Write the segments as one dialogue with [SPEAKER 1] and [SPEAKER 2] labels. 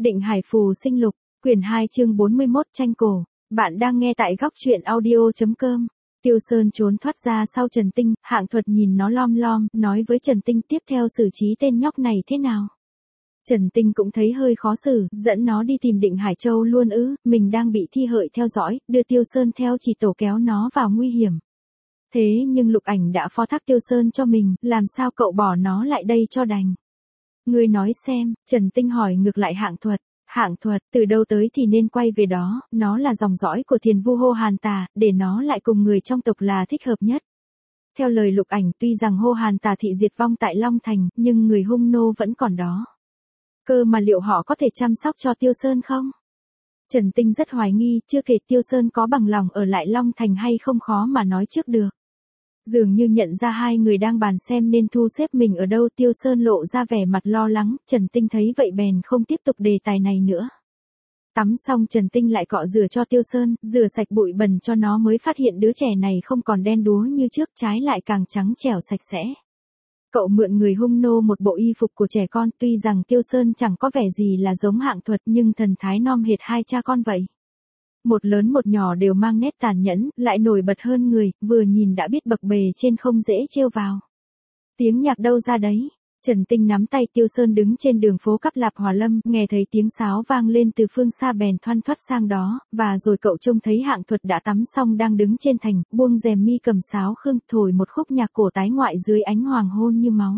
[SPEAKER 1] Định Hải Phù Sinh Lục, quyển 2 chương 41 tranh cổ. Bạn đang nghe tại góc truyện audio.com. Tiêu Sơn trốn thoát ra sau Trần Tinh, Hạng Thuật nhìn nó lom lom, nói với Trần Tinh tiếp theo xử trí tên nhóc này thế nào. Trần Tinh cũng thấy hơi khó xử, dẫn nó đi tìm Định Hải Châu luôn ư, mình đang bị Thi Hợi theo dõi, đưa Tiêu Sơn theo chỉ tổ kéo nó vào nguy hiểm. Thế nhưng Lục Ảnh đã phó thác Tiêu Sơn cho mình, làm sao cậu bỏ nó lại đây cho đành. Ngươi nói xem, Trần Tinh hỏi ngược lại Hạng Thuật. Hạng Thuật, từ đâu tới thì nên quay về đó, nó là dòng dõi của Thiền Vu Hô Hàn Tà, để nó lại cùng người trong tộc là thích hợp nhất. Theo lời Lục Ảnh, tuy rằng Hô Hàn Tà thị diệt vong tại Long Thành, nhưng người hung nô vẫn còn đó. Cơ mà liệu họ có thể chăm sóc cho Tiêu Sơn không? Trần Tinh rất hoài nghi, chưa kể Tiêu Sơn có bằng lòng ở lại Long Thành hay không khó mà nói trước được. Dường như nhận ra hai người đang bàn xem nên thu xếp mình ở đâu, Tiêu Sơn lộ ra vẻ mặt lo lắng, Trần Tinh thấy vậy bèn không tiếp tục đề tài này nữa. Tắm xong Trần Tinh lại cọ rửa cho Tiêu Sơn, rửa sạch bụi bẩn cho nó mới phát hiện đứa trẻ này không còn đen đúa như trước, trái lại càng trắng trẻo sạch sẽ. Cậu mượn người hung nô một bộ y phục của trẻ con, tuy rằng Tiêu Sơn chẳng có vẻ gì là giống Hạng Thuật nhưng thần thái non hệt hai cha con vậy. Một lớn một nhỏ đều mang nét tàn nhẫn, lại nổi bật hơn người, vừa nhìn đã biết bậc bề trên không dễ trêu vào. Tiếng nhạc đâu ra đấy? Trần Tinh nắm tay Tiêu Sơn đứng trên đường phố Cáp Lạp Hòa Lâm, nghe thấy tiếng sáo vang lên từ phương xa bèn thoăn thoắt sang đó, và rồi cậu trông thấy Hạng Thuật đã tắm xong đang đứng trên thành, buông rèm mi cầm sáo khương thổi một khúc nhạc cổ tái ngoại dưới ánh hoàng hôn như máu.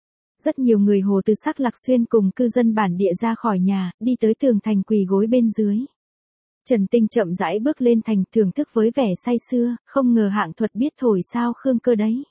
[SPEAKER 1] Rất nhiều người Hồ từ Sắc Lạc Xuyên cùng cư dân bản địa ra khỏi nhà, đi tới tường thành quỳ gối bên dưới. Trần Tinh chậm rãi bước lên thành, thưởng thức với vẻ say sưa, không ngờ Hạng Thuật biết thổi sao khương cơ đấy.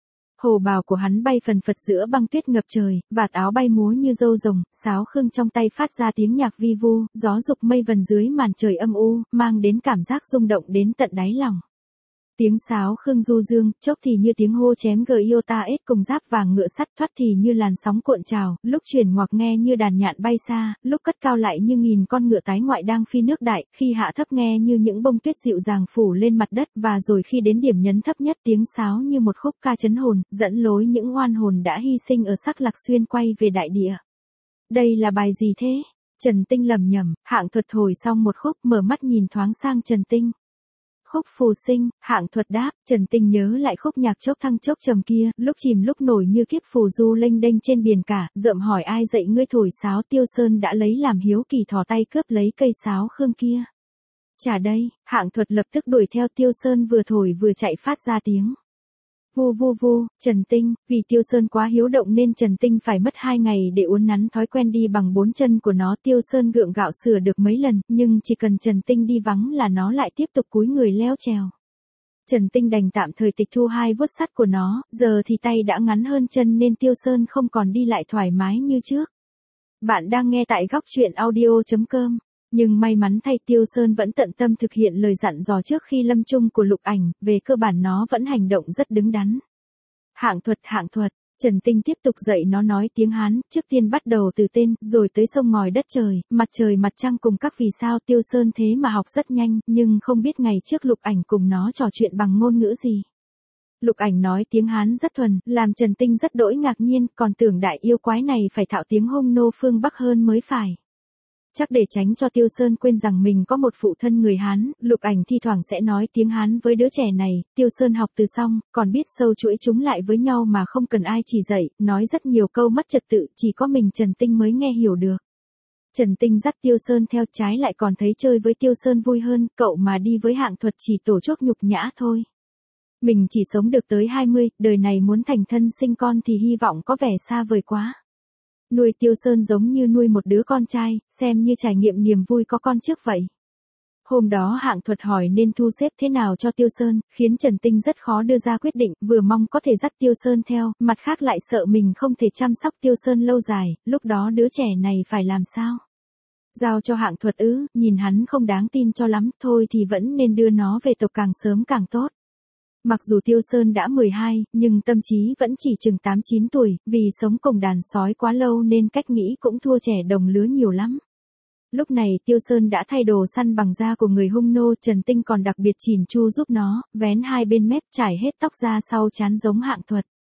[SPEAKER 1] Hồ bào của hắn bay phần phật giữa băng tuyết ngập trời, vạt áo bay múa như râu rồng, sáo khương trong tay phát ra tiếng nhạc vi vu, gió dục mây vần dưới màn trời âm u, mang đến cảm giác rung động đến tận đáy lòng. Tiếng sáo khương du dương, chốc thì như tiếng hô chém Giota ết cùng giáp vàng ngựa sắt, thoát thì như làn sóng cuộn trào, lúc chuyển ngoặc nghe như đàn nhạn bay xa, lúc cất cao lại như nghìn con ngựa tái ngoại đang phi nước đại, khi hạ thấp nghe như những bông tuyết dịu dàng phủ lên mặt đất, và rồi khi đến điểm nhấn thấp nhất tiếng sáo như một khúc ca chấn hồn, dẫn lối những oan hồn đã hy sinh ở Sắc Lạc Xuyên quay về đại địa. Đây là bài gì thế? Trần Tinh lẩm nhẩm. Hạng Thuật thổi xong một khúc, mở mắt nhìn thoáng sang Trần Tinh. Khúc Phù Sinh, Hạng Thuật đáp. Trần Tinh nhớ lại khúc nhạc chốc thăng chốc trầm kia, lúc chìm lúc nổi như kiếp phù du lênh đênh trên biển cả, rợm hỏi ai dạy ngươi thổi sáo. Tiêu Sơn đã lấy làm hiếu kỳ thò tay cướp lấy cây sáo khương kia. Trả đây. Hạng Thuật lập tức đuổi theo Tiêu Sơn vừa thổi vừa chạy phát ra tiếng vu vu vu. Trần Tinh, vì Tiêu Sơn quá hiếu động nên Trần Tinh phải mất 2 ngày để uốn nắn thói quen đi bằng 4 chân của nó. Tiêu Sơn gượng gạo sửa được mấy lần, nhưng chỉ cần Trần Tinh đi vắng là nó lại tiếp tục cúi người leo trèo. Trần Tinh đành tạm thời tịch thu 2 vuốt sắt của nó, giờ thì tay đã ngắn hơn chân nên Tiêu Sơn không còn đi lại thoải mái như trước. Bạn đang nghe tại góc truyện audio.com. Nhưng may mắn thay Tiêu Sơn vẫn tận tâm thực hiện lời dặn dò trước khi lâm chung của Lục Ảnh, về cơ bản nó vẫn hành động rất đứng đắn. Hạng Thuật, Trần Tinh tiếp tục dạy nó nói tiếng Hán, trước tiên bắt đầu từ tên, rồi tới sông ngòi đất trời mặt trăng cùng các vì sao. Tiêu Sơn thế mà học rất nhanh, nhưng không biết ngày trước Lục Ảnh cùng nó trò chuyện bằng ngôn ngữ gì. Lục Ảnh nói tiếng Hán rất thuần, làm Trần Tinh rất đỗi ngạc nhiên, còn tưởng đại yêu quái này phải thạo tiếng hung nô phương Bắc hơn mới phải. Chắc để tránh cho Tiêu Sơn quên rằng mình có một phụ thân người Hán, Lục Ảnh thi thoảng sẽ nói tiếng Hán với đứa trẻ này. Tiêu Sơn học từ xong, còn biết sâu chuỗi chúng lại với nhau mà không cần ai chỉ dạy, nói rất nhiều câu mất trật tự, chỉ có mình Trần Tinh mới nghe hiểu được. Trần Tinh dắt Tiêu Sơn theo, trái lại còn thấy chơi với Tiêu Sơn vui hơn, cậu mà đi với Hạng Thuật chỉ tổ chuốc nhục nhã thôi. Mình chỉ sống được tới 20, đời này muốn thành thân sinh con thì hy vọng có vẻ xa vời quá. Nuôi Tiêu Sơn giống như nuôi một đứa con trai, xem như trải nghiệm niềm vui có con trước vậy. Hôm đó Hạng Thuật hỏi nên thu xếp thế nào cho Tiêu Sơn, khiến Trần Tinh rất khó đưa ra quyết định, vừa mong có thể dắt Tiêu Sơn theo, mặt khác lại sợ mình không thể chăm sóc Tiêu Sơn lâu dài, lúc đó đứa trẻ này phải làm sao? Giao cho Hạng Thuật ư? Nhìn hắn không đáng tin cho lắm, thôi thì vẫn nên đưa nó về tộc càng sớm càng tốt. Mặc dù Tiêu Sơn đã 12, nhưng tâm trí vẫn chỉ chừng 8-9 tuổi, vì sống cùng đàn sói quá lâu nên cách nghĩ cũng thua trẻ đồng lứa nhiều lắm. Lúc này Tiêu Sơn đã thay đồ săn bằng da của người hung nô, Trần Tinh còn đặc biệt chỉn chu giúp nó, vén 2 bên mép, trải hết tóc ra sau trán giống Hạng Thuật.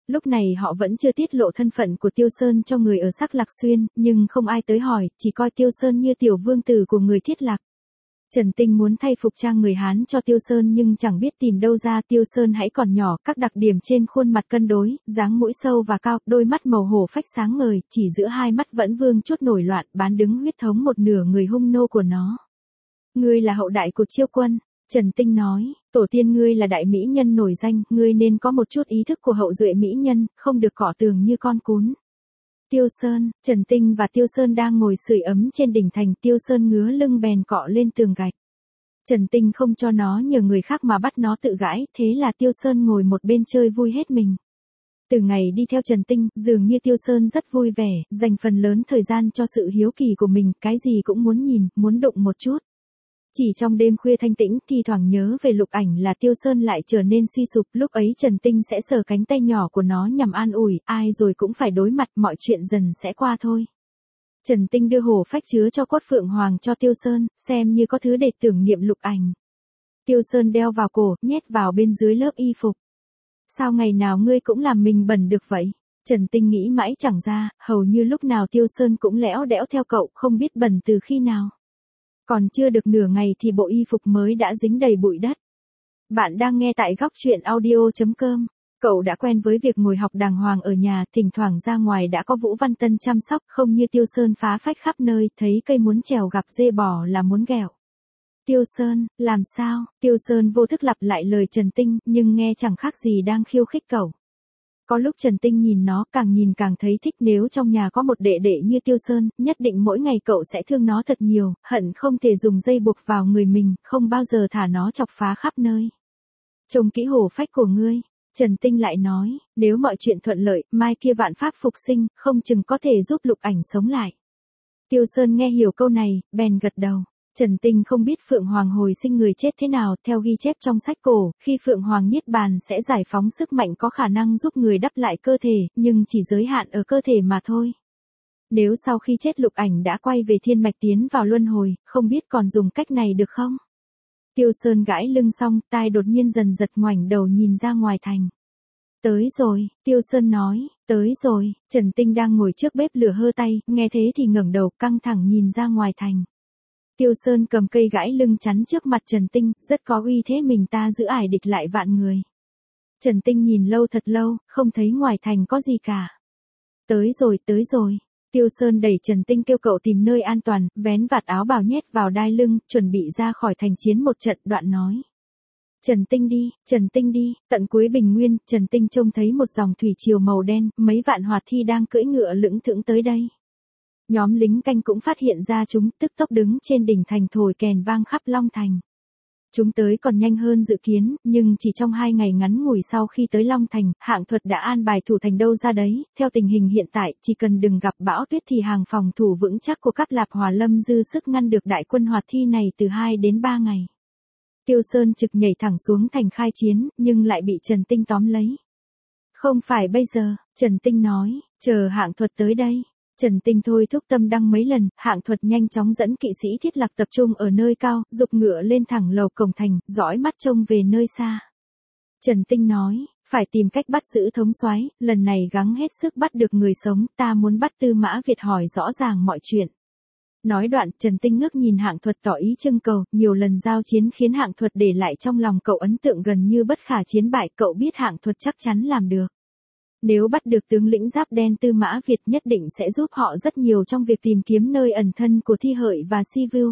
[SPEAKER 1] Lúc này họ vẫn chưa tiết lộ thân phận của Tiêu Sơn cho người ở Sắc Lạc Xuyên, nhưng không ai tới hỏi, chỉ coi Tiêu Sơn như tiểu vương tử của người Thiết Lạc. Trần Tinh muốn thay phục trang người Hán cho Tiêu Sơn nhưng chẳng biết tìm đâu ra. Tiêu Sơn hãy còn nhỏ, các đặc điểm trên khuôn mặt cân đối, dáng mũi sâu và cao, đôi mắt màu hổ phách sáng ngời, chỉ giữa hai mắt vẫn vương chút nổi loạn, bán đứng huyết thống một nửa người hung nô của nó. Ngươi là hậu đại của Chiêu Quân, Trần Tinh nói, tổ tiên ngươi là đại mỹ nhân nổi danh, ngươi nên có một chút ý thức của hậu duệ mỹ nhân, không được cọ tường như con cún. Tiêu Sơn, Trần Tinh và Tiêu Sơn đang ngồi sưởi ấm trên đỉnh thành. Tiêu Sơn ngứa lưng bèn cọ lên tường gạch. Trần Tinh không cho nó nhờ người khác mà bắt nó tự gãi, thế là Tiêu Sơn ngồi một bên chơi vui hết mình. Từ ngày đi theo Trần Tinh, dường như Tiêu Sơn rất vui vẻ, dành phần lớn thời gian cho sự hiếu kỳ của mình, cái gì cũng muốn nhìn, muốn đụng một chút. Chỉ trong đêm khuya thanh tĩnh, thi thoảng nhớ về Lục Ảnh là Tiêu Sơn lại trở nên suy sụp, lúc ấy Trần Tinh sẽ sờ cánh tay nhỏ của nó nhằm an ủi, ai rồi cũng phải đối mặt, mọi chuyện dần sẽ qua thôi. Trần Tinh đưa hổ phách chứa cho cốt phượng hoàng cho Tiêu Sơn, xem như có thứ để tưởng niệm Lục Ảnh. Tiêu Sơn đeo vào cổ, nhét vào bên dưới lớp y phục. Sao ngày nào ngươi cũng làm mình bẩn được vậy? Trần Tinh nghĩ mãi chẳng ra, hầu như lúc nào Tiêu Sơn cũng lẽo đẽo theo cậu, không biết bẩn từ khi nào. Còn chưa được nửa ngày thì bộ y phục mới đã dính đầy bụi đất. Bạn đang nghe tại góc truyện audio.com. Cậu đã quen với việc ngồi học đàng hoàng ở nhà, thỉnh thoảng ra ngoài đã có Vũ Văn Tân chăm sóc, không như Tiêu Sơn phá phách khắp nơi, thấy cây muốn trèo gặp dê bò là muốn ghẹo. Tiêu Sơn, làm sao? Tiêu Sơn vô thức lặp lại lời Trần Tinh, nhưng nghe chẳng khác gì đang khiêu khích cậu. Có lúc Trần Tinh nhìn nó, càng nhìn càng thấy thích, nếu trong nhà có một đệ đệ như Tiêu Sơn, nhất định mỗi ngày cậu sẽ thương nó thật nhiều, hận không thể dùng dây buộc vào người mình, không bao giờ thả nó chọc phá khắp nơi. Trông kỹ hổ phách của ngươi, Trần Tinh lại nói, nếu mọi chuyện thuận lợi, mai kia vạn pháp phục sinh, không chừng có thể giúp Lục Ảnh sống lại. Tiêu Sơn nghe hiểu câu này, bèn gật đầu. Trần Tinh không biết Phượng Hoàng hồi sinh người chết thế nào, theo ghi chép trong sách cổ, khi Phượng Hoàng niết bàn sẽ giải phóng sức mạnh có khả năng giúp người đắp lại cơ thể, nhưng chỉ giới hạn ở cơ thể mà thôi. Nếu sau khi chết Lục Ảnh đã quay về thiên mạch tiến vào luân hồi, không biết còn dùng cách này được không? Tiêu Sơn gãi lưng xong, tai đột nhiên dần giật, ngoảnh đầu nhìn ra ngoài thành. Tới rồi, Tiêu Sơn nói, tới rồi. Trần Tinh đang ngồi trước bếp lửa hơ tay, nghe thế thì ngẩng đầu căng thẳng nhìn ra ngoài thành. Tiêu Sơn cầm cây gãi lưng chắn trước mặt Trần Tinh, rất có uy thế, mình ta giữ ải địch lại vạn người. Trần Tinh nhìn lâu thật lâu, không thấy ngoài thành có gì cả. Tới rồi, tới rồi. Tiêu Sơn đẩy Trần Tinh kêu cậu tìm nơi an toàn, vén vạt áo bào nhét vào đai lưng, chuẩn bị ra khỏi thành chiến một trận, đoạn nói. Trần Tinh đi, tận cuối bình nguyên, Trần Tinh trông thấy một dòng thủy triều màu đen, mấy vạn hoạt thi đang cưỡi ngựa lững thững tới đây. Nhóm lính canh cũng phát hiện ra chúng, tức tốc đứng trên đỉnh thành thổi kèn vang khắp Long Thành. Chúng tới còn nhanh hơn dự kiến, nhưng chỉ trong 2 ngày ngắn ngủi sau khi tới Long Thành, Hạng Thuật đã an bài thủ thành đâu ra đấy. Theo tình hình hiện tại, chỉ cần đừng gặp bão tuyết thì hàng phòng thủ vững chắc của Cáp Lạp Hòa Lâm dư sức ngăn được đại quân hoạt thi này từ 2 đến 3 ngày. Tiêu Sơn trực nhảy thẳng xuống thành khai chiến, nhưng lại bị Trần Tinh tóm lấy. Không phải bây giờ, Trần Tinh nói, chờ Hạng Thuật tới đây. Trần Tinh thôi thúc tâm đăng mấy lần, Hạng Thuật nhanh chóng dẫn kỵ sĩ Thiết Lạc tập trung ở nơi cao, giục ngựa lên thẳng lầu cổng thành, dõi mắt trông về nơi xa. Trần Tinh nói, phải tìm cách bắt giữ thống soái, lần này gắng hết sức bắt được người sống, ta muốn bắt Tư Mã Việt hỏi rõ ràng mọi chuyện. Nói đoạn, Trần Tinh ngước nhìn Hạng Thuật tỏ ý trưng cầu, nhiều lần giao chiến khiến Hạng Thuật để lại trong lòng cậu ấn tượng gần như bất khả chiến bại, cậu biết Hạng Thuật chắc chắn làm được. Nếu bắt được tướng lĩnh giáp đen Tư Mã Việt nhất định sẽ giúp họ rất nhiều trong việc tìm kiếm nơi ẩn thân của Thi Hợi và Si Vưu.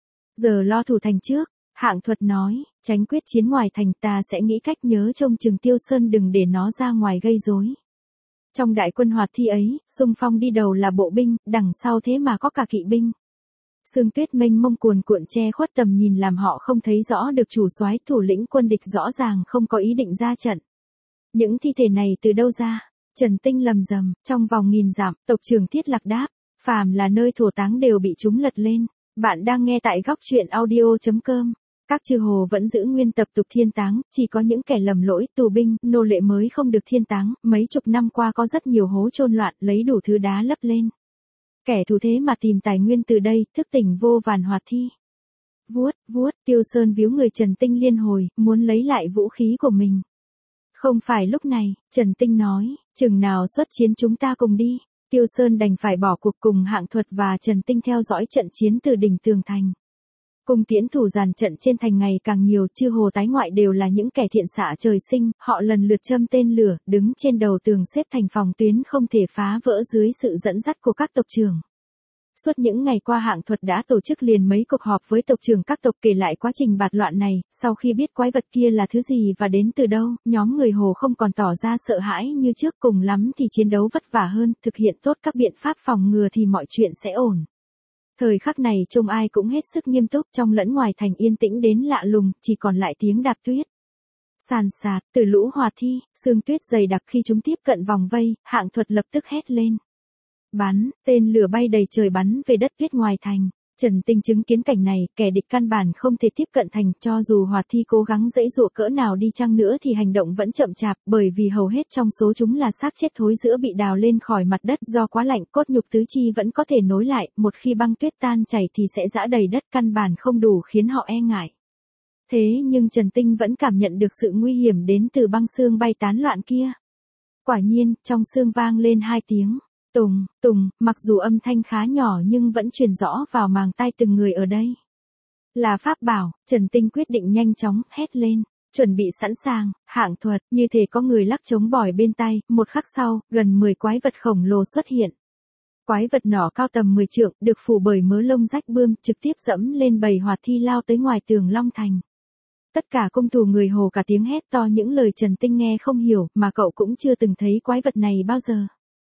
[SPEAKER 1] Giờ lo thủ thành trước, Hạng Thuật nói, tránh quyết chiến ngoài thành, ta sẽ nghĩ cách nhớ trông chừng Tiêu Sơn đừng để nó ra ngoài gây rối. Trong đại quân hoạt thi ấy, xung phong đi đầu là bộ binh, đằng sau thế mà có cả kỵ binh. Sương tuyết mênh mông cuồn cuộn che khuất tầm nhìn làm họ không thấy rõ được chủ soái, thủ lĩnh quân địch rõ ràng không có ý định ra trận. Những thi thể này từ đâu ra? Trần Tinh lầm rầm, trong vòng 1000 dặm, tộc trưởng Thiết Lạc đáp, phàm là nơi thổ táng đều bị chúng lật lên. Bạn đang nghe tại góc truyện audio.com. Các chư hồ vẫn giữ nguyên tập tục thiên táng, chỉ có những kẻ lầm lỗi, tù binh, nô lệ mới không được thiên táng. Mấy chục năm qua có rất nhiều hố chôn loạn, lấy đủ thứ đá lấp lên. Kẻ thù thế mà tìm tài nguyên từ đây, thức tỉnh vô vàn hoạt thi. Vuốt, Tiêu Sơn víu người Trần Tinh liên hồi, muốn lấy lại vũ khí của mình. Không phải lúc này, Trần Tinh nói, chừng nào xuất chiến chúng ta cùng đi. Tiêu Sơn đành phải bỏ cuộc cùng Hạng Thuật và Trần Tinh theo dõi trận chiến từ đỉnh tường thành. Cung tiễn thủ dàn trận trên thành ngày càng nhiều, chư hồ tái ngoại đều là những kẻ thiện xạ trời sinh, họ lần lượt châm tên lửa, đứng trên đầu tường xếp thành phòng tuyến không thể phá vỡ dưới sự dẫn dắt của các tộc trưởng. Suốt những ngày qua Hạng Thuật đã tổ chức liền mấy cuộc họp với tộc trưởng các tộc kể lại quá trình bạt loạn này, sau khi biết quái vật kia là thứ gì và đến từ đâu, nhóm người Hồ không còn tỏ ra sợ hãi như trước, cùng lắm thì chiến đấu vất vả hơn, thực hiện tốt các biện pháp phòng ngừa thì mọi chuyện sẽ ổn. Thời khắc này trông ai cũng hết sức nghiêm túc, trong lẫn ngoài thành yên tĩnh đến lạ lùng, chỉ còn lại tiếng đạp tuyết. Sàn sạt, từ lũ hỏa thi, sương tuyết dày đặc khi chúng tiếp cận vòng vây, Hạng Thuật lập tức hét lên. Bắn, tên lửa bay đầy trời bắn về đất tuyết ngoài thành. Trần Tinh chứng kiến cảnh này, kẻ địch căn bản không thể tiếp cận thành, cho dù hỏa thi cố gắng giãy giụa cỡ nào đi chăng nữa thì hành động vẫn chậm chạp, bởi vì hầu hết trong số chúng là xác chết thối rữa bị đào lên khỏi mặt đất do quá lạnh, cốt nhục tứ chi vẫn có thể nối lại, một khi băng tuyết tan chảy thì sẽ rã đầy đất, căn bản không đủ khiến họ e ngại. Thế nhưng Trần Tinh vẫn cảm nhận được sự nguy hiểm đến từ băng xương bay tán loạn kia. Quả nhiên, trong xương vang lên 2 tiếng. Tùng, tùng, mặc dù âm thanh khá nhỏ nhưng vẫn truyền rõ vào màng tai từng người ở đây. Là pháp bảo, Trần Tinh quyết định nhanh chóng, hét lên, chuẩn bị sẵn sàng, Hạng Thuật, như thể có người lắc trống bỏi bên tai, một khắc sau, gần 10 quái vật khổng lồ xuất hiện. Quái vật nỏ cao tầm 10 trượng, được phủ bởi mớ lông rách bươm, trực tiếp dẫm lên bầy hỏa thi lao tới ngoài tường Long Thành. Tất cả cung thủ người Hồ cả tiếng hét to những lời Trần Tinh nghe không hiểu, mà cậu cũng chưa từng thấy quái vật này bao giờ.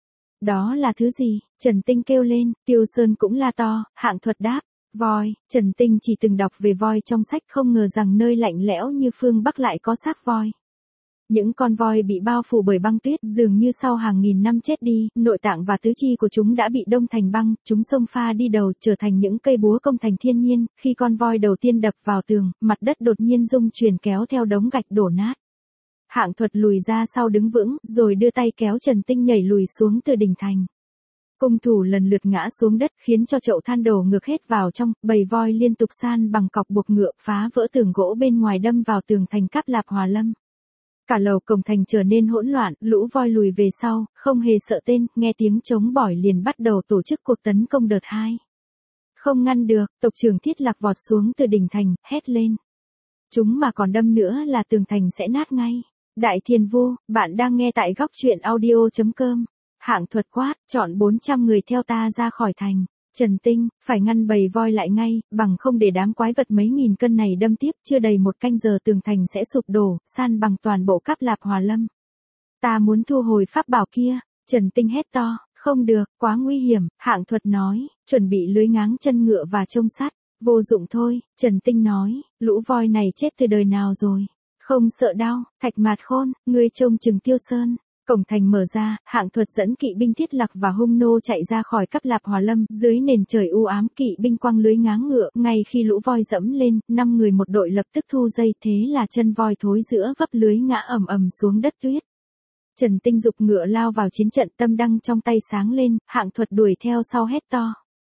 [SPEAKER 1] Đó là thứ gì? Trần Tinh kêu lên, Tiêu Sơn cũng la to, Hạng Thuật đáp, voi. Trần Tinh chỉ từng đọc về voi trong sách, không ngờ rằng nơi lạnh lẽo như phương Bắc lại có xác voi. Những con voi bị bao phủ bởi băng tuyết, dường như sau hàng nghìn năm chết đi, nội tạng và tứ chi của chúng đã bị đông thành băng, chúng xông pha đi đầu, trở thành những cây búa công thành thiên nhiên, khi con voi đầu tiên đập vào tường, mặt đất đột nhiên rung chuyển kéo theo đống gạch đổ nát. Hạng Thuật lùi ra sau đứng vững, rồi đưa tay kéo Trần Tinh nhảy lùi xuống từ đỉnh thành. Cung thủ lần lượt ngã xuống đất khiến cho chậu than đổ ngược hết vào trong, bầy voi liên tục san bằng cọc buộc ngựa, phá vỡ tường gỗ bên ngoài đâm vào tường thành Cáp Lạp Hòa Lâm. Cả lầu cổng thành trở nên hỗn loạn, lũ voi lùi về sau, không hề sợ tên, nghe tiếng trống bỏi liền bắt đầu tổ chức cuộc tấn công đợt 2. Không ngăn được, tộc trưởng Thiết Lạc vọt xuống từ đỉnh thành, hét lên. Chúng mà còn đâm nữa là tường thành sẽ nát ngay. Đại Thiền Vu, bạn đang nghe tại góc truyện audio.com. Hạng Thuật quát, chọn 400 người theo ta ra khỏi thành. Trần Tinh, phải ngăn bầy voi lại ngay, bằng không để đám quái vật mấy nghìn cân này đâm tiếp, chưa đầy 1 canh giờ tường thành sẽ sụp đổ, san bằng toàn bộ Cáp Lạp Hòa Lâm. Ta muốn thu hồi pháp bảo kia. Trần Tinh hét to, không được, quá nguy hiểm. Hạng Thuật nói, chuẩn bị lưới ngáng chân ngựa và chông sắt. Vô dụng thôi, Trần Tinh nói, lũ voi này chết từ đời nào rồi. Không sợ đau, Thạch Mạt Khôn, ngươi trông chừng Tiêu Sơn. Cổng thành mở ra, Hạng Thuật dẫn kỵ binh Thiết Lạc và hung nô chạy ra khỏi Cáp Lạp Hòa Lâm, dưới nền trời u ám kỵ binh quăng lưới ngáng ngựa, ngay khi lũ voi dẫm lên, 5 người một đội lập tức thu dây, thế là chân voi thối giữa vấp lưới ngã ầm ầm xuống đất tuyết. Trần Tinh giục ngựa lao vào chiến trận, tâm đăng trong tay sáng lên, Hạng Thuật đuổi theo sau hét to.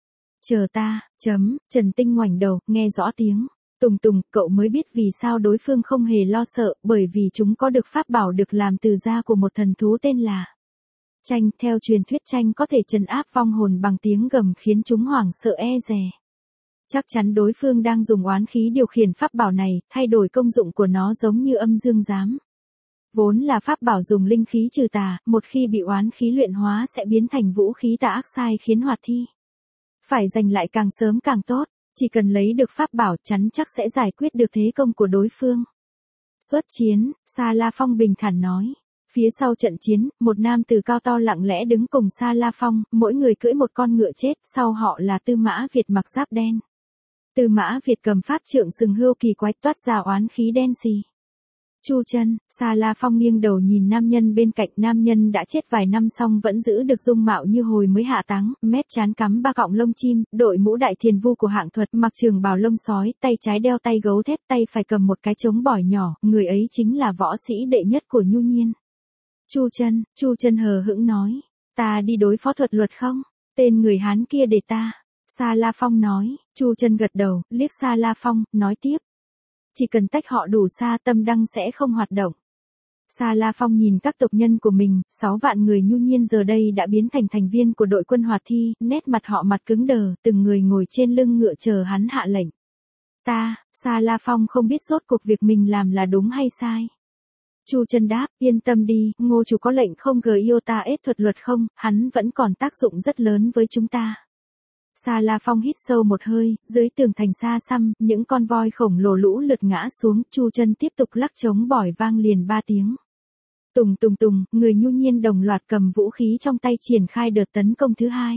[SPEAKER 1] Chờ ta, Trần Tinh ngoảnh đầu, nghe rõ tiếng. Tùng tùng, cậu mới biết vì sao đối phương không hề lo sợ, bởi vì chúng có được pháp bảo được làm từ da của một thần thú tên là Tranh. Theo truyền thuyết Tranh có thể trấn áp vong hồn bằng tiếng gầm khiến chúng hoảng sợ e dè. Chắc chắn đối phương đang dùng oán khí điều khiển pháp bảo này, thay đổi công dụng của nó giống như âm dương giám. Vốn là pháp bảo dùng linh khí trừ tà, một khi bị oán khí luyện hóa sẽ biến thành vũ khí tà ác sai khiến hoạt thi. Phải giành lại càng sớm càng tốt. Chỉ cần lấy được pháp bảo chắn chắc sẽ giải quyết được thế công của đối phương. Xuất chiến, Sa La Phong bình thản nói. Phía sau trận chiến, một nam tử cao to lặng lẽ đứng cùng Sa La Phong, mỗi người cưỡi một con ngựa chết, sau họ là Tư Mã Việt mặc giáp đen. Tư Mã Việt cầm pháp trượng sừng hươu kỳ quái toát ra oán khí đen xì. Chu Chân, Sa La Phong nghiêng đầu nhìn nam nhân bên cạnh, nam nhân đã chết vài năm song vẫn giữ được dung mạo như hồi mới hạ táng, mép trán cắm 3 cọng lông chim, đội mũ Đại Thiền Vu của Hạng Thuật, mặc trường bào lông sói, tay trái đeo tay gấu thép, tay phải cầm một cái trống bỏi nhỏ, người ấy chính là võ sĩ đệ nhất của Nhu Nhiên. Chu Chân hờ hững nói, ta đi đối phó Thuật Luật không? Tên người Hán kia để ta. Sa La Phong nói, Chu Chân gật đầu, liếc Sa La Phong, nói tiếp. Chỉ cần tách họ đủ xa tâm đăng sẽ không hoạt động. Sa La Phong nhìn các tộc nhân của mình, 6 vạn người nhu nhiên giờ đây đã biến thành thành viên của đội quân Hoạt Thi, nét mặt họ mặt cứng đờ, từng người ngồi trên lưng ngựa chờ hắn hạ lệnh. Sa La Phong không biết rốt cuộc việc mình làm là đúng hay sai. Chu Chân đáp, yên tâm đi, Ngô chủ có lệnh không iota ết thuật luật không, hắn vẫn còn tác dụng rất lớn với chúng ta. Sa La Phong hít sâu một hơi, dưới tường thành xa xăm, những con voi khổng lồ lũ lượt ngã xuống, Chu Chân tiếp tục lắc trống bỏi vang liền 3 tiếng. Tùng tùng tùng, người nhu nhiên đồng loạt cầm vũ khí trong tay triển khai đợt tấn công thứ hai.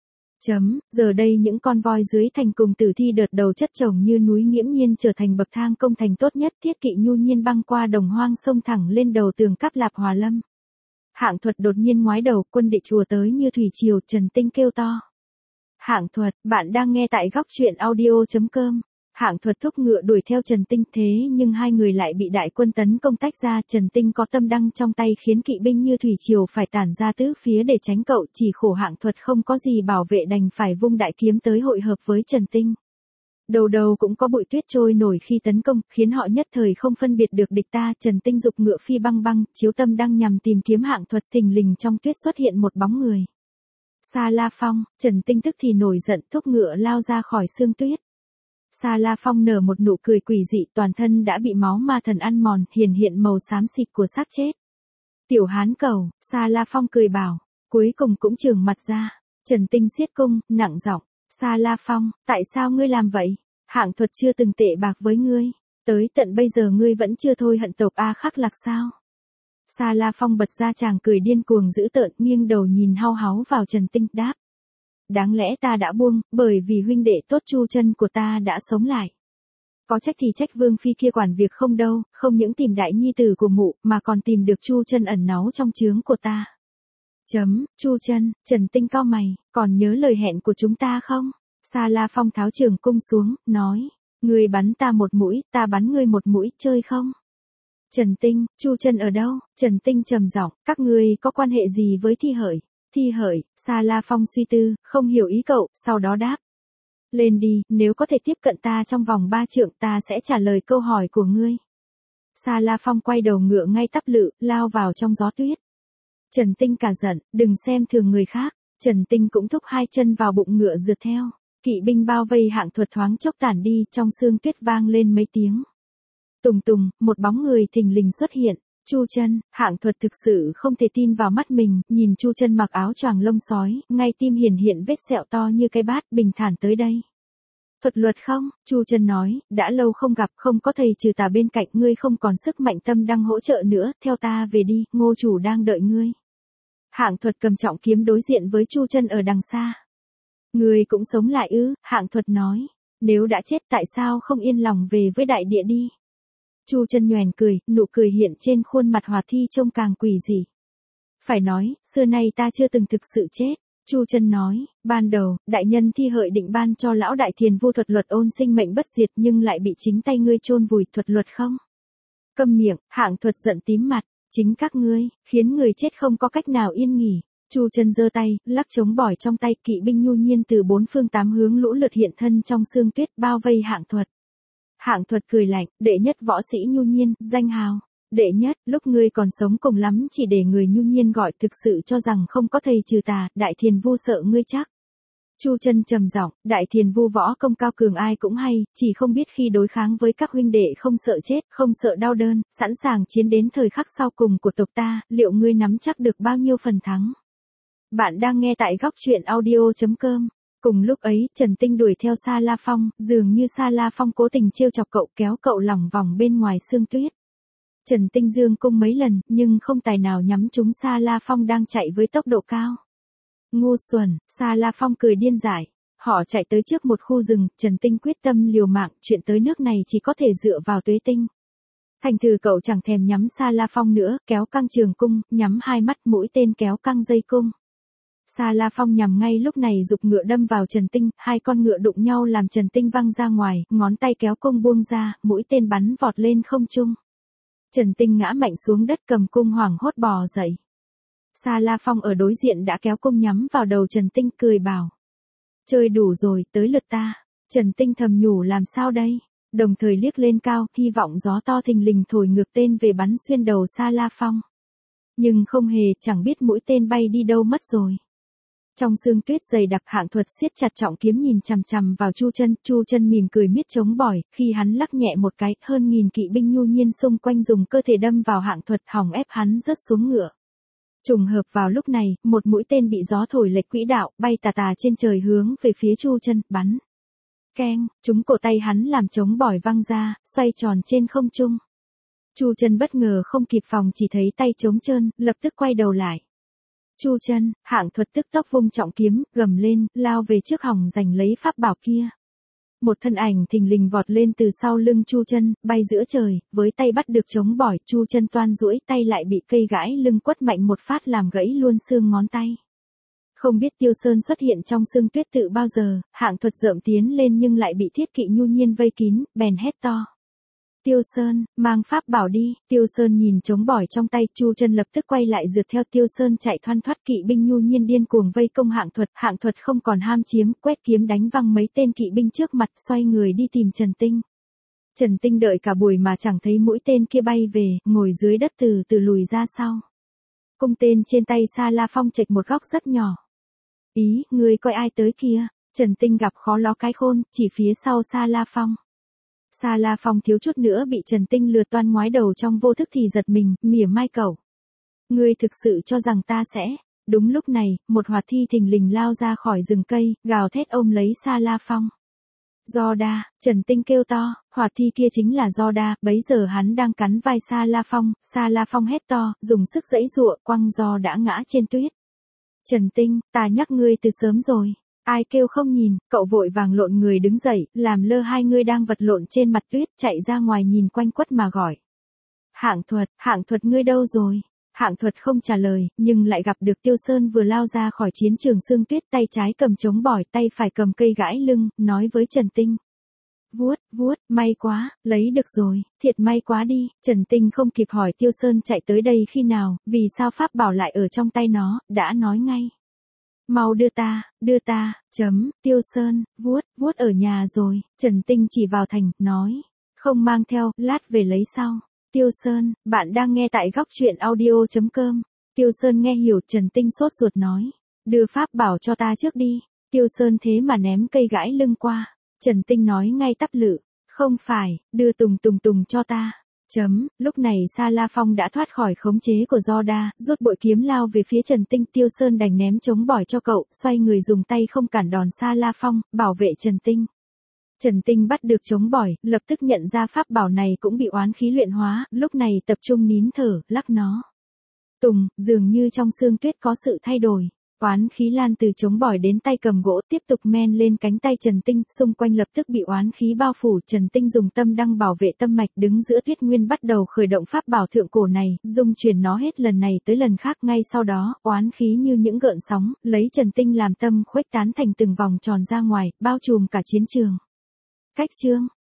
[SPEAKER 1] Giờ đây những con voi dưới thành cùng tử thi đợt đầu chất chồng như núi nghiễm nhiên trở thành bậc thang công thành tốt nhất, thiết kỵ nhu nhiên băng qua đồng hoang sông thẳng lên đầu tường Cáp Lạp Hòa Lâm. Hạng Thuật đột nhiên ngoái đầu, quân địch chùa tới như thủy triều, Trần Tinh kêu to. Hạng Thuật, bạn đang nghe tại góc truyện audio.com. Hạng Thuật thúc ngựa đuổi theo Trần Tinh, thế nhưng hai người lại bị đại quân tấn công tách ra. Trần Tinh có tâm đăng trong tay khiến kỵ binh như thủy triều phải tản ra tứ phía để tránh cậu, chỉ khổ Hạng Thuật không có gì bảo vệ đành phải vung đại kiếm tới hội hợp với Trần Tinh. Đầu đầu cũng có bụi tuyết trôi nổi khi tấn công, khiến họ nhất thời không phân biệt được địch ta. Trần Tinh giục ngựa phi băng băng, chiếu tâm đăng nhằm tìm kiếm Hạng Thuật, thình lình trong tuyết xuất hiện một bóng người. Sa La Phong. Trần Tinh tức thì nổi giận, thúc ngựa lao ra khỏi sương tuyết. Sa La Phong nở một nụ cười quỷ dị, toàn thân đã bị máu ma thần ăn mòn, hiện màu xám xịt của xác chết. Tiểu hán cầu, Sa La Phong cười bảo, cuối cùng cũng trường mặt ra. Trần Tinh siết cung, nặng giọng, Sa La Phong, tại sao ngươi làm vậy? Hạng Thuật chưa từng tệ bạc với ngươi, tới tận bây giờ ngươi vẫn chưa thôi hận tộc A Khắc Lạc sao? Sa La Phong bật ra chàng cười điên cuồng dữ tợn, nghiêng đầu nhìn hau háu vào Trần Tinh, đáp. Đáng lẽ ta đã buông, bởi vì huynh đệ tốt Chu Chân của ta đã sống lại. Có trách thì trách Vương Phi kia quản việc không đâu, không những tìm đại nhi tử của mụ, mà còn tìm được Chu Chân ẩn náu trong trướng của ta. Chu Chân, Trần Tinh cau mày, còn nhớ lời hẹn của chúng ta không? Sa La Phong tháo trường cung xuống, nói, ngươi bắn ta một mũi, ta bắn ngươi một mũi, chơi không? Trần Tinh, Chu Chân ở đâu? Trần Tinh trầm giọng, các ngươi có quan hệ gì với Thi Hởi? Thi Hởi, Sa La Phong suy tư, không hiểu ý cậu, sau đó đáp. Lên đi, nếu có thể tiếp cận ta trong vòng 3 trượng ta sẽ trả lời câu hỏi của ngươi. Sa La Phong quay đầu ngựa ngay tắp lự, lao vào trong gió tuyết. Trần Tinh cả giận, đừng xem thường người khác. Trần Tinh cũng thúc hai chân vào bụng ngựa rượt theo. Kỵ binh bao vây Hạng Thuật thoáng chốc tản đi, trong sương tuyết vang lên mấy tiếng. Tùng tùng, một bóng người thình lình xuất hiện. Chu Chân. Hạng Thuật thực sự không thể tin vào mắt mình, nhìn Chu Chân mặc áo choàng lông sói, ngay tim hiện vết sẹo to như cái bát, bình thản tới đây. Thuật luật không? Chu Chân nói, đã lâu không gặp, không có thầy trừ tà bên cạnh, ngươi không còn sức mạnh tâm đăng hỗ trợ nữa, theo ta về đi, Ngô chủ đang đợi ngươi. Hạng Thuật cầm trọng kiếm đối diện với Chu Chân ở đằng xa. Ngươi cũng sống lại ư? Hạng Thuật nói, nếu đã chết tại sao không yên lòng về với đại địa đi? Chu Chân nhoẻn cười, nụ cười hiện trên khuôn mặt Hoạt Thi trông càng quỷ dị. Phải nói, xưa nay ta chưa từng thực sự chết. Chu Chân nói, ban đầu, đại nhân Thi Hợi định ban cho lão đại thiền vu thuật luật ôn sinh mệnh bất diệt nhưng lại bị chính tay ngươi chôn vùi, thuật luật không? Câm miệng, Hạng Thuật giận tím mặt, chính các ngươi, khiến người chết không có cách nào yên nghỉ. Chu Chân giơ tay, lắc trống bỏi trong tay, kỵ binh nhu nhiên từ 4 phương 8 hướng lũ lượt hiện thân trong sương tuyết bao vây Hạng Thuật. Hạng Thuật cười lạnh, đệ nhất võ sĩ nhu nhiên, danh hào. Đệ nhất, lúc ngươi còn sống cùng lắm chỉ để người nhu nhiên gọi, thực sự cho rằng không có thầy trừ tà, đại thiền vu sợ ngươi chắc. Chu Chân trầm giọng, đại thiền vu võ công cao cường ai cũng hay, chỉ không biết khi đối kháng với các huynh đệ không sợ chết, không sợ đau đớn, sẵn sàng chiến đến thời khắc sau cùng của tộc ta, liệu ngươi nắm chắc được bao nhiêu phần thắng? Bạn đang nghe tại góc truyện audio.com. Cùng lúc ấy, Trần Tinh đuổi theo Sa La Phong, dường như Sa La Phong cố tình trêu chọc cậu, kéo cậu lỏng vòng bên ngoài sương tuyết. Trần Tinh dương cung mấy lần, nhưng không tài nào nhắm trúng Sa La Phong đang chạy với tốc độ cao. Ngu xuẩn, Sa La Phong cười điên dại. Họ chạy tới trước một khu rừng, Trần Tinh quyết tâm liều mạng, chuyện tới nước này chỉ có thể dựa vào Tuế Tinh. Thành thử cậu chẳng thèm nhắm Sa La Phong nữa, kéo căng trường cung, nhắm hai mắt, mũi tên kéo căng dây cung. Sa La Phong nhằm ngay lúc này giục ngựa đâm vào Trần Tinh, hai con ngựa đụng nhau làm Trần Tinh văng ra ngoài, ngón tay kéo cung buông ra, mũi tên bắn vọt lên không trung. Trần Tinh ngã mạnh xuống đất, cầm cung hoảng hốt bò dậy. Sa La Phong ở đối diện đã kéo cung nhắm vào đầu Trần Tinh, cười bảo. Chơi đủ rồi, tới lượt ta. Trần Tinh thầm nhủ làm sao đây? đồng thời liếc lên cao, hy vọng gió to thình lình thổi ngược tên về bắn xuyên đầu Sa La Phong. Nhưng không hề, chẳng biết mũi tên bay đi đâu mất rồi. Trong sương tuyết dày đặc, Hạng Thuật siết chặt trọng kiếm nhìn chằm chằm vào Chu Chân mỉm cười miết chống bỏi, khi hắn lắc nhẹ một cái, hơn nghìn kỵ binh nhu nhiên xung quanh dùng cơ thể đâm vào Hạng Thuật, hòng ép hắn rớt xuống ngựa. Trùng hợp vào lúc này, một mũi tên bị gió thổi lệch quỹ đạo, bay tà tà trên trời hướng về phía Chu Chân, bắn. Keng, trúng cổ tay hắn làm chống bỏi văng ra, xoay tròn trên không trung. Chu Chân bất ngờ không kịp phòng, chỉ thấy tay trống trơn, lập tức quay đầu lại. Chu Chân, Hạng Thuật tức tốc vung trọng kiếm, gầm lên, lao về trước hòng giành lấy pháp bảo kia. Một thân ảnh thình lình vọt lên từ sau lưng Chu Chân, bay giữa trời, với tay bắt được chống bỏi, Chu Chân toan duỗi tay lại bị cây gãi lưng quất mạnh một phát làm gãy luôn xương ngón tay. Không biết Tiêu Sơn xuất hiện trong sương tuyết tự bao giờ, Hạng Thuật dợm tiến lên nhưng lại bị thiết kỵ nhu nhiên vây kín, bèn hét to. Tiêu Sơn, mang pháp bảo đi. Tiêu Sơn nhìn chống bỏi trong tay, Chu Chân lập tức quay lại rượt theo Tiêu Sơn chạy thoăn thoắt, kỵ binh nhu nhiên điên cuồng vây công Hạng Thuật không còn ham chiếm, quét kiếm đánh văng mấy tên kỵ binh trước mặt, xoay người đi tìm Trần Tinh. Trần Tinh đợi cả buổi mà chẳng thấy mũi tên kia bay về, ngồi dưới đất từ từ lùi ra sau. Cung tên trên tay Sa La Phong chệch một góc rất nhỏ. Ý, ngươi coi ai tới kia? Trần Tinh gặp khó ló cái khôn, chỉ phía sau Sa La Phong. Sa La Phong thiếu chút nữa bị Trần Tinh lừa toan, ngoái đầu trong vô thức thì giật mình, mỉa mai cẩu. Ngươi thực sự cho rằng ta sẽ... Đúng lúc này, một hoạt thi thình lình lao ra khỏi rừng cây, gào thét ôm lấy Sa La Phong. Yoda, Trần Tinh kêu to, hoạt thi kia chính là Yoda, bấy giờ hắn đang cắn vai Sa La Phong hét to, dùng sức giãy giụa, quăng giò đã ngã trên tuyết. Trần Tinh, ta nhắc ngươi từ sớm rồi. Ai kêu không nhìn, cậu vội vàng lộn người đứng dậy, làm lơ hai người đang vật lộn trên mặt tuyết, chạy ra ngoài nhìn quanh quất mà gọi. Hạng Thuật ngươi đâu rồi? Hạng Thuật không trả lời, nhưng lại gặp được Tiêu Sơn vừa lao ra khỏi chiến trường sương tuyết, tay trái cầm chống bỏi, tay phải cầm cây gãi lưng, nói với Trần Tinh. Vuốt, may quá, lấy được rồi, thiệt may quá đi. Trần Tinh không kịp hỏi Tiêu Sơn chạy tới đây khi nào, vì sao pháp bảo lại ở trong tay nó, đã nói ngay. Mau đưa ta, Tiêu Sơn, vuốt ở nhà rồi. Trần Tinh chỉ vào thành, nói. Không mang theo, lát về lấy sau. Tiêu Sơn, bạn đang nghe tại góc truyện audio.com. Tiêu Sơn nghe hiểu, Trần Tinh sốt ruột nói. Đưa pháp bảo cho ta trước đi. Tiêu Sơn thế mà ném cây gãi lưng qua. Trần Tinh nói ngay tắp lự. Không phải, đưa tùng cho ta. Lúc này Sa La Phong đã thoát khỏi khống chế của Yoda, rút bội kiếm lao về phía Trần Tinh. Tiêu Sơn đành ném chống bỏi cho cậu, xoay người dùng tay không cản đòn Sa La Phong, bảo vệ Trần Tinh. Trần Tinh bắt được chống bỏi, lập tức nhận ra pháp bảo này cũng bị oán khí luyện hóa, lúc này tập trung nín thở, lắc nó. Dường như trong sương tuyết có sự thay đổi. Oán khí lan từ chống bỏi đến tay cầm gỗ, tiếp tục men lên cánh tay Trần Tinh, xung quanh lập tức bị oán khí bao phủ. Trần Tinh dùng tâm đăng bảo vệ tâm mạch, đứng giữa tuyết nguyên bắt đầu khởi động pháp bảo thượng cổ này, dung chuyển nó hết lần này tới lần khác. Ngay sau đó, oán khí như những gợn sóng, lấy Trần Tinh làm tâm, khuếch tán thành từng vòng tròn ra ngoài, bao trùm cả chiến trường. Cách chương